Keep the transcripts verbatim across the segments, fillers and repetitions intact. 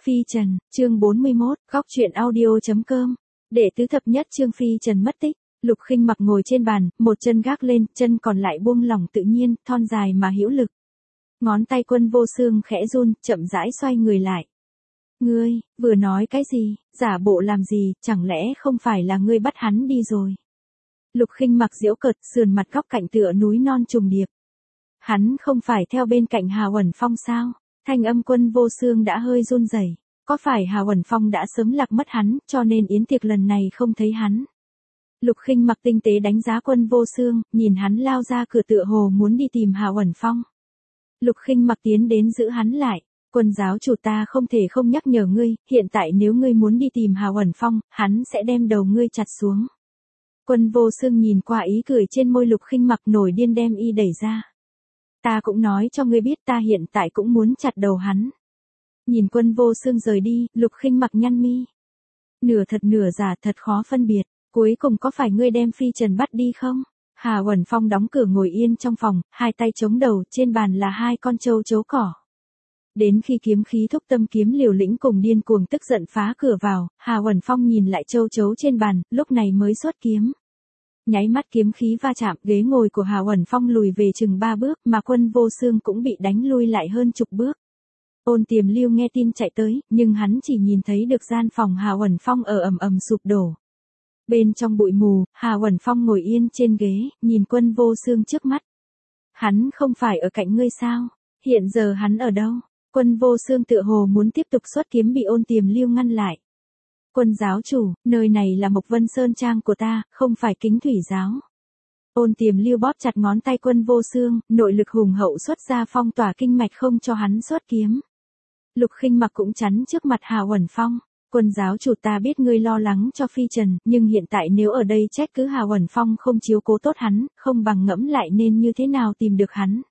Phi Trần, chương bốn mươi mốt, góc truyện audio.com. Đệ tứ thập nhất chương Phi Trần mất tích. Lục Khinh Mặc ngồi trên bàn, một chân gác lên, chân còn lại buông lỏng tự nhiên, thon dài mà hữu lực. Ngón tay Quân Vô Xương khẽ run, chậm rãi xoay người lại. Ngươi, vừa nói cái gì, giả bộ làm gì, chẳng lẽ không phải là ngươi bắt hắn đi rồi? Lục Khinh Mặc giễu cợt, sườn mặt góc cạnh tựa núi non trùng điệp. Hắn không phải theo bên cạnh Hà Uẩn Phong sao? Thanh âm Quân Vô Xương đã hơi run rẩy. Có phải Hà Uẩn Phong đã sớm lạc mất hắn, cho nên yến tiệc lần này không thấy hắn? Lục Khinh Mặc tinh tế đánh giá Quân Vô Xương, nhìn hắn lao ra cửa tựa hồ muốn đi tìm Hà Uẩn Phong. Lục Khinh Mặc tiến đến giữ hắn lại. Quân giáo chủ, ta không thể không nhắc nhở ngươi, hiện tại nếu ngươi muốn đi tìm Hà Uẩn Phong, hắn sẽ đem đầu ngươi chặt xuống. Quân Vô Xương nhìn qua ý cười trên môi Lục Khinh Mặc, nổi điên đem y đẩy ra. Ta cũng nói cho ngươi biết, ta hiện tại cũng muốn chặt đầu hắn. Nhìn Quân Vô Xương rời đi, Lục Khinh Mặc nhăn mi. Nửa thật nửa giả, thật khó phân biệt, cuối cùng có phải ngươi đem Phi Trần bắt đi không? Hà Uẩn Phong đóng cửa ngồi yên trong phòng, hai tay chống đầu, trên bàn là hai con trâu chấu cỏ. Đến khi kiếm khí thúc tâm kiếm liều lĩnh cùng điên cuồng tức giận phá cửa vào, Hà Uẩn Phong nhìn lại châu chấu trên bàn, lúc này mới xuất kiếm. Nháy mắt kiếm khí va chạm, ghế ngồi của Hà Uẩn Phong lùi về chừng ba bước, mà Quân Vô Xương cũng bị đánh lui lại hơn chục bước. Ôn Tiềm Lưu nghe tin chạy tới, nhưng hắn chỉ nhìn thấy được gian phòng Hà Uẩn Phong ở ầm ầm sụp đổ. Bên trong bụi mù, Hà Uẩn Phong ngồi yên trên ghế, nhìn Quân Vô Xương trước mắt. Hắn không phải ở cạnh ngươi sao? Hiện giờ hắn ở đâu? Quân Vô Xương tựa hồ muốn tiếp tục xuất kiếm bị Ôn Tiềm Lưu ngăn lại. Quân giáo chủ, nơi này là Mộc Vân Sơn Trang của ta, không phải Kính Thủy giáo. Ôn Tiềm Lưu bóp chặt ngón tay Quân Vô Xương, nội lực hùng hậu xuất ra phong tỏa kinh mạch không cho hắn xuất kiếm. Lục Khinh Mặc cũng chắn trước mặt Hà Uẩn Phong. Quân giáo chủ, ta biết ngươi lo lắng cho Phi Trần, nhưng hiện tại nếu ở đây trách cứ Hà Uẩn Phong không chiếu cố tốt hắn, không bằng ngẫm lại nên như thế nào tìm được hắn.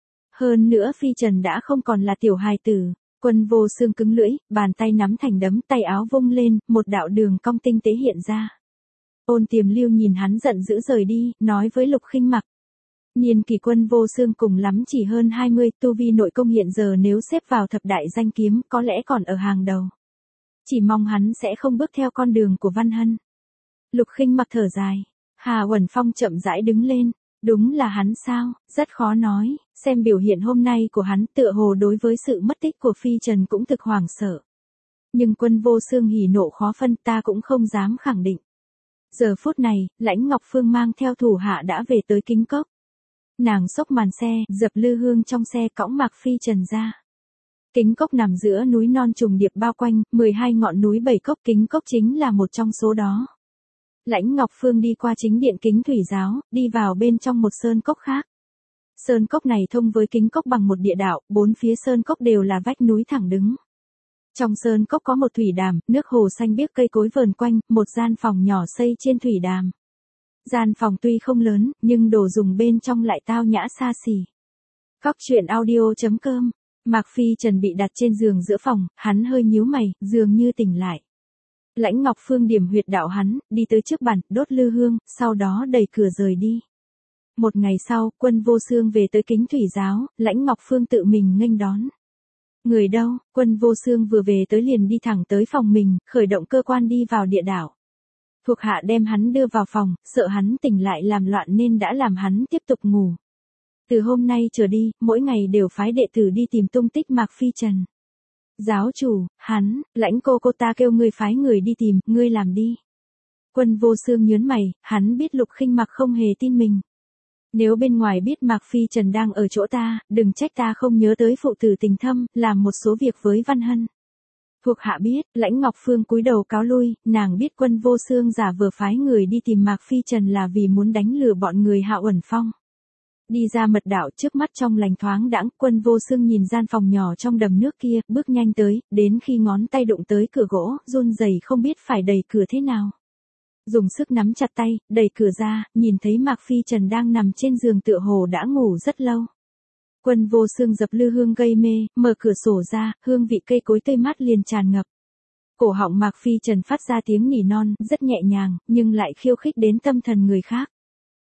Hơn nữa Phi Trần đã không còn là tiểu hài tử. Quân Vô Xương cứng lưỡi, bàn tay nắm thành đấm, tay áo vung lên, một đạo đường cong tinh tế hiện ra. Ôn Tiềm Lưu nhìn hắn giận dữ rời đi, nói với Lục Khinh Mặc. Niên kỷ Quân Vô Xương cùng lắm chỉ hơn hai mươi, tu vi nội công hiện giờ nếu xếp vào thập đại danh kiếm, có lẽ còn ở hàng đầu. Chỉ mong hắn sẽ không bước theo con đường của Văn Hân. Lục Khinh Mặc thở dài. Hà Uẩn Phong chậm rãi đứng lên. Đúng là hắn sao, rất khó nói, xem biểu hiện hôm nay của hắn tựa hồ đối với sự mất tích của Phi Trần cũng thực hoảng sợ. Nhưng Quân Vô Xương hỉ nộ khó phân, ta cũng không dám khẳng định. Giờ phút này, Lãnh Ngọc Phương mang theo thủ hạ đã về tới Kính Cốc. Nàng xốc màn xe, dập lư hương trong xe, cõng Mạc Phi Trần ra. Kính Cốc nằm giữa núi non trùng điệp bao quanh, mười hai ngọn núi bảy cốc, Kính Cốc chính là một trong số đó. Lãnh Ngọc Phương đi qua chính điện Kính Thủy giáo, đi vào bên trong một sơn cốc khác. Sơn cốc này thông với Kính Cốc bằng một địa đạo, bốn phía sơn cốc đều là vách núi thẳng đứng. Trong sơn cốc có một thủy đàm, nước hồ xanh biếc, cây cối vờn quanh, một gian phòng nhỏ xây trên thủy đàm. Gian phòng tuy không lớn, nhưng đồ dùng bên trong lại tao nhã xa xỉ. Góc truyện audio.com. Mạc Phi Trần bị đặt trên giường giữa phòng, hắn hơi nhíu mày, dường như tỉnh lại. Lãnh Ngọc Phương điểm huyệt đạo hắn, đi tới trước bàn, đốt lư hương, sau đó đẩy cửa rời đi. Một ngày sau, Quân Vô Xương về tới Kính Thủy giáo, Lãnh Ngọc Phương tự mình nghênh đón. Người đâu? Quân Vô Xương vừa về tới liền đi thẳng tới phòng mình, khởi động cơ quan đi vào địa đạo. Thuộc hạ đem hắn đưa vào phòng, sợ hắn tỉnh lại làm loạn nên đã làm hắn tiếp tục ngủ. Từ hôm nay trở đi, mỗi ngày đều phái đệ tử đi tìm tung tích Mạc Phi Trần. Giáo chủ, hắn, Lãnh cô cô ta kêu ngươi phái người đi tìm, ngươi làm đi. Quân Vô Xương nhớn mày, hắn biết Lục Khinh Mặc không hề tin mình. Nếu bên ngoài biết Mạc Phi Trần đang ở chỗ ta, đừng trách ta không nhớ tới phụ tử tình thâm, làm một số việc với Văn Hân. Thuộc hạ biết, Lãnh Ngọc Phương cúi đầu cáo lui, nàng biết Quân Vô Xương giả vừa phái người đi tìm Mạc Phi Trần là vì muốn đánh lừa bọn người Hà Uẩn Phong. Đi ra mật đạo, trước mắt trong lành thoáng đãng, Quân Vô Xương nhìn gian phòng nhỏ trong đầm nước kia, bước nhanh tới, đến khi ngón tay đụng tới cửa gỗ, run rẩy không biết phải đẩy cửa thế nào. Dùng sức nắm chặt tay, đẩy cửa ra, nhìn thấy Mạc Phi Trần đang nằm trên giường tựa hồ đã ngủ rất lâu. Quân Vô Xương dập lư hương gây mê, mở cửa sổ ra, hương vị cây cối tươi mát liền tràn ngập. Cổ họng Mạc Phi Trần phát ra tiếng nỉ non, rất nhẹ nhàng, nhưng lại khiêu khích đến tâm thần người khác.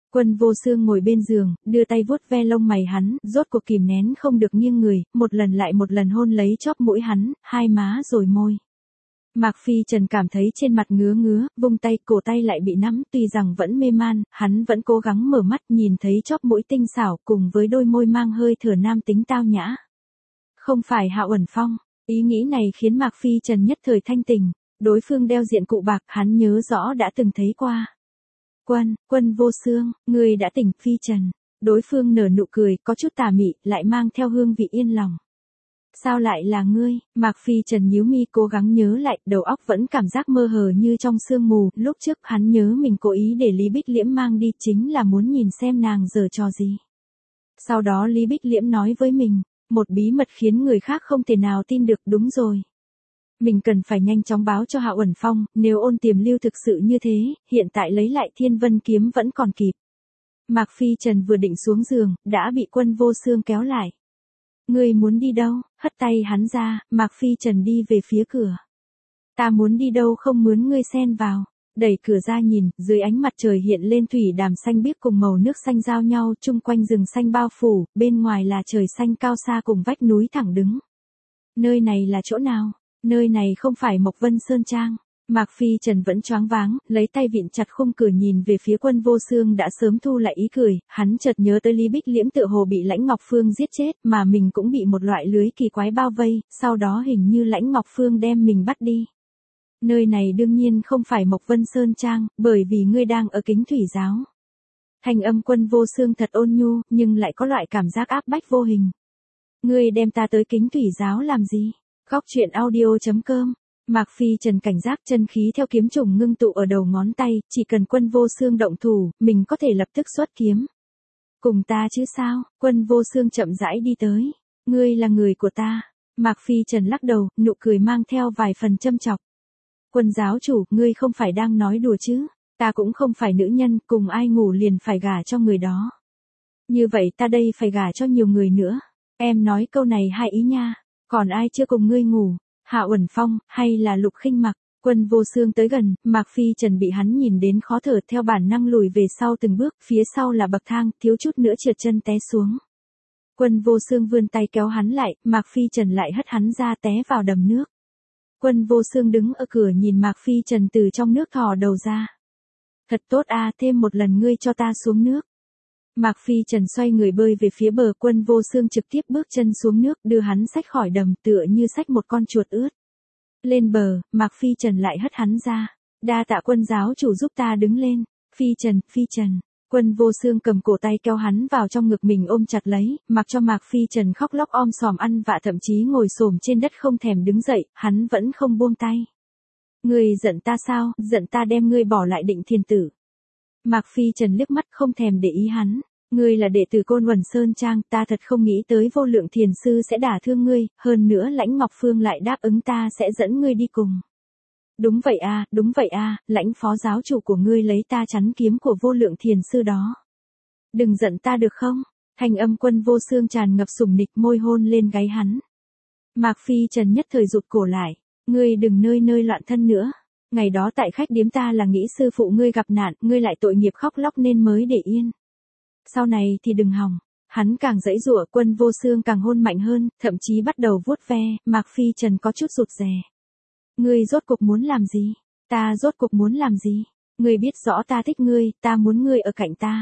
Quân Vô Xương ngồi bên giường, đưa tay vuốt ve lông mày hắn, rốt cuộc kìm nén không được nghiêng người, một lần lại một lần hôn lấy chóp mũi hắn, hai má rồi môi. Mạc Phi Trần cảm thấy trên mặt ngứa ngứa, vung tay, cổ tay lại bị nắm, tuy rằng vẫn mê man, hắn vẫn cố gắng mở mắt nhìn thấy chóp mũi tinh xảo cùng với đôi môi mang hơi thở nam tính tao nhã. Không phải Hạ Uẩn Phong, ý nghĩ này khiến Mạc Phi Trần nhất thời thanh tỉnh, đối phương đeo diện cụ bạc hắn nhớ rõ đã từng thấy qua. Quân, Quân Vô Xương, người đã tỉnh, Phi Trần. Đối phương nở nụ cười, có chút tà mị, lại mang theo hương vị yên lòng. Sao lại là ngươi? Mạc Phi Trần nhíu mi cố gắng nhớ lại, đầu óc vẫn cảm giác mơ hồ như trong sương mù, lúc trước hắn nhớ mình cố ý để Lý Bích Liễm mang đi chính là muốn nhìn xem nàng giở trò gì. Sau đó Lý Bích Liễm nói với mình, một bí mật khiến người khác không thể nào tin được, đúng rồi. Mình cần phải nhanh chóng báo cho Hạ Uẩn Phong, nếu ôn tiềm lưu thực sự như thế, hiện tại lấy lại Thiên Vân kiếm vẫn còn kịp. Mạc Phi Trần vừa định xuống giường, đã bị Quân Vô Xương kéo lại. Ngươi muốn đi đâu? Hất tay hắn ra, Mạc Phi Trần đi về phía cửa. Ta muốn đi đâu không mướn ngươi xen vào. Đẩy cửa ra nhìn, dưới ánh mặt trời hiện lên thủy đàm xanh biếc cùng màu nước xanh giao nhau, chung quanh rừng xanh bao phủ, bên ngoài là trời xanh cao xa cùng vách núi thẳng đứng. Nơi này là chỗ nào? Nơi này không phải Mộc Vân Sơn Trang. Mạc Phi Trần vẫn choáng váng, lấy tay vịn chặt khung cửa nhìn về phía Quân Vô Xương đã sớm thu lại ý cười, hắn chợt nhớ tới Lý Bích Liễm tựa hồ bị Lãnh Ngọc Phương giết chết, mà mình cũng bị một loại lưới kỳ quái bao vây, sau đó hình như Lãnh Ngọc Phương đem mình bắt đi. Nơi này đương nhiên không phải Mộc Vân Sơn Trang, bởi vì ngươi đang ở Kính Thủy Giáo. Thanh âm Quân Vô Xương thật ôn nhu, nhưng lại có loại cảm giác áp bách vô hình. Ngươi đem ta tới Kính Thủy Giáo làm gì? Góc truyện audio chấm com. Mạc Phi Trần cảnh giác, chân khí theo kiếm trùng ngưng tụ ở đầu ngón tay, chỉ cần Quân Vô Xương động thủ, mình có thể lập tức xuất kiếm. Cùng ta chứ sao? Quân Vô Xương chậm rãi đi tới. Ngươi là người của ta. Mạc Phi Trần lắc đầu, nụ cười mang theo vài phần châm chọc. Quân giáo chủ, ngươi không phải đang nói đùa chứ? Ta cũng không phải nữ nhân, cùng ai ngủ liền phải gả cho người đó. Như vậy ta đây phải gả cho nhiều người nữa. Em nói câu này hai ý nha. Còn ai chưa cùng ngươi ngủ? Hạ Uẩn Phong, hay là Lục Khinh Mặc? Quân Vô Xương tới gần, Mạc Phi Trần bị hắn nhìn đến khó thở, theo bản năng lùi về sau từng bước, phía sau là bậc thang, thiếu chút nữa trượt chân té xuống. Quân Vô Xương vươn tay kéo hắn lại, Mạc Phi Trần lại hất hắn ra té vào đầm nước. Quân Vô Xương đứng ở cửa nhìn Mạc Phi Trần từ trong nước thò đầu ra. Thật tốt a, thêm một lần ngươi cho ta xuống nước. Mạc Phi Trần xoay người bơi về phía bờ, Quân Vô Xương trực tiếp bước chân xuống nước, đưa hắn xách khỏi đầm, tựa như xách một con chuột ướt. Lên bờ, Mạc Phi Trần lại hất hắn ra. Đa tạ Quân giáo chủ giúp ta đứng lên. Phi Trần, Phi Trần. Quân Vô Xương cầm cổ tay kéo hắn vào trong ngực mình ôm chặt lấy, mặc cho Mạc Phi Trần khóc lóc om sòm ăn vạ, thậm chí ngồi xổm trên đất không thèm đứng dậy, hắn vẫn không buông tay. Ngươi giận ta sao? Giận ta đem ngươi bỏ lại Định Thiên Tử. Mạc Phi Trần liếc mắt không thèm để ý hắn. Ngươi là đệ tử Côn Uẩn Sơn Trang, ta thật không nghĩ tới Vô Lượng Thiền Sư sẽ đả thương ngươi, hơn nữa Lãnh Ngọc Phương lại đáp ứng ta sẽ dẫn ngươi đi cùng. Đúng vậy a, đúng vậy a, Lãnh phó giáo chủ của ngươi lấy ta chắn kiếm của Vô Lượng Thiền Sư đó. Đừng giận ta được không? Thanh âm Quân Vô Xương tràn ngập sủng nịch, môi hôn lên gáy hắn. Mạc Phi Trần nhất thời rụt cổ lại, ngươi đừng nơi nơi loạn thân nữa. Ngày đó tại khách điếm ta là nghĩ sư phụ ngươi gặp nạn, ngươi lại tội nghiệp khóc lóc nên mới để yên. Sau này thì đừng hòng. Hắn càng giãy giụa, Quân Vô Xương càng hôn mạnh hơn, thậm chí bắt đầu vuốt ve, Mạc Phi Trần có chút rụt rè. Ngươi rốt cuộc muốn làm gì? Ta rốt cuộc muốn làm gì? Ngươi biết rõ ta thích ngươi, ta muốn ngươi ở cạnh ta.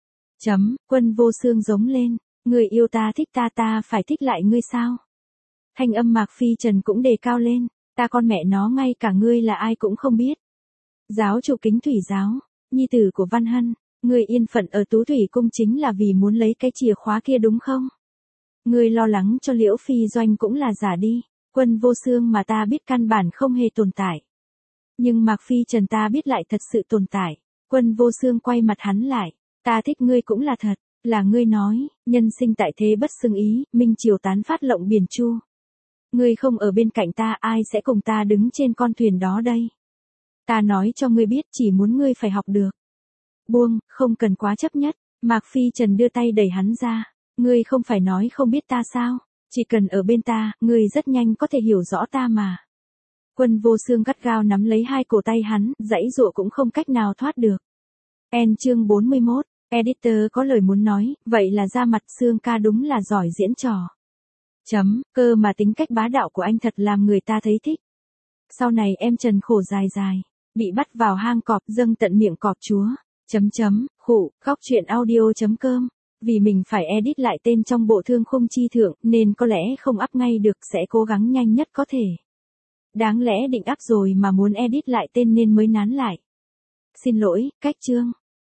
Chấm, Quân Vô Xương giống lên, ngươi yêu ta thích ta ta phải thích lại ngươi sao? Thanh âm Mạc Phi Trần cũng đề cao lên, ta con mẹ nó ngay cả ngươi là ai cũng không biết. Giáo chủ Kính Thủy Giáo, nhi tử của Văn Hân, ngươi yên phận ở Tú Thủy Cung chính là vì muốn lấy cái chìa khóa kia đúng không? Ngươi lo lắng cho Liễu Phi Doanh cũng là giả đi, Quân Vô Xương mà ta biết căn bản không hề tồn tại. Nhưng Mạc Phi Trần ta biết lại thật sự tồn tại. Quân Vô Xương quay mặt hắn lại, ta thích ngươi cũng là thật, là ngươi nói, nhân sinh tại thế bất xưng ý, minh triều tán phát lộng biển chu. Ngươi không ở bên cạnh ta, ai sẽ cùng ta đứng trên con thuyền đó đây? Ta nói cho ngươi biết, chỉ muốn ngươi phải học được. Buông, không cần quá chấp nhất. Mạc Phi Trần đưa tay đẩy hắn ra. Ngươi không phải nói không biết ta sao? Chỉ cần ở bên ta, ngươi rất nhanh có thể hiểu rõ ta mà. Quân Vô Xương gắt gao nắm lấy hai cổ tay hắn, giãy giụa cũng không cách nào thoát được. En chương bốn mươi mốt, Editor có lời muốn nói, vậy là ra mặt Sương ca đúng là giỏi diễn trò. Chấm, cơ mà tính cách bá đạo của anh thật làm người ta thấy thích. Sau này em Trần khổ dài dài, bị bắt vào hang cọp dâng tận miệng cọp chúa. Chấm chấm, khụ, góc chuyện audio chấm com. Vì mình phải edit lại tên trong bộ Thương Khung Chi Thượng nên có lẽ không up ngay được, sẽ cố gắng nhanh nhất có thể. Đáng lẽ định up rồi mà muốn edit lại tên nên mới nán lại. Xin lỗi, cách chương.